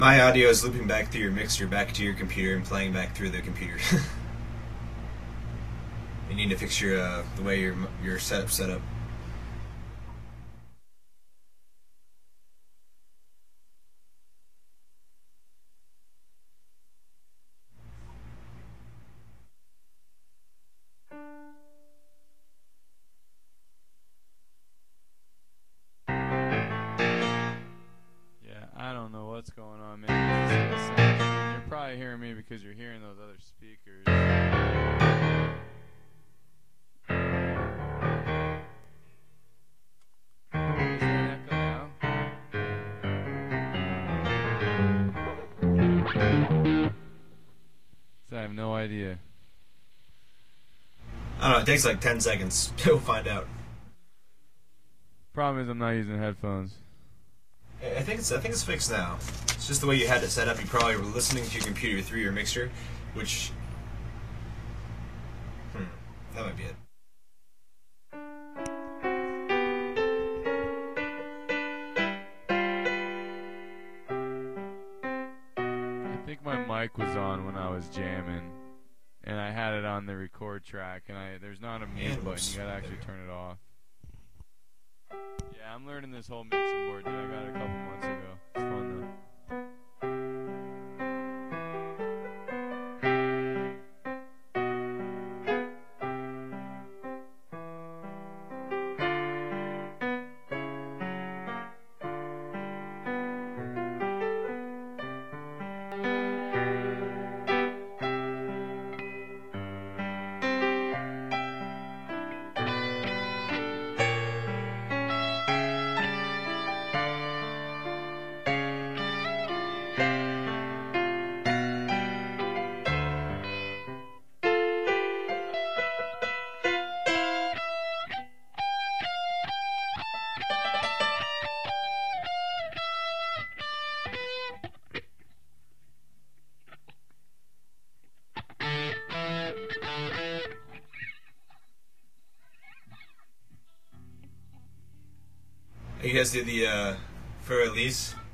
My audio is looping back through your mixer back to your computer and playing back through the computer. You need to fix the way your setup's set up. Yeah, I don't know what's going on, man. You're probably hearing me because you're hearing those other speakers. Is there an echo now? So I have no idea. I don't know, it takes like 10 seconds. We'll find out. Problem is I'm not using headphones. I think it's fixed now. It's just the way you had it set up. You probably were listening to your computer through your mixer, which that might be it. I think my mic was on when I was jamming, and I had it on the record track, and there's not a mute button. You gotta actually turn it off. Yeah, I'm learning this whole mixing board, dude. I got it a couple months ago. It's fun though. You guys did the for Elise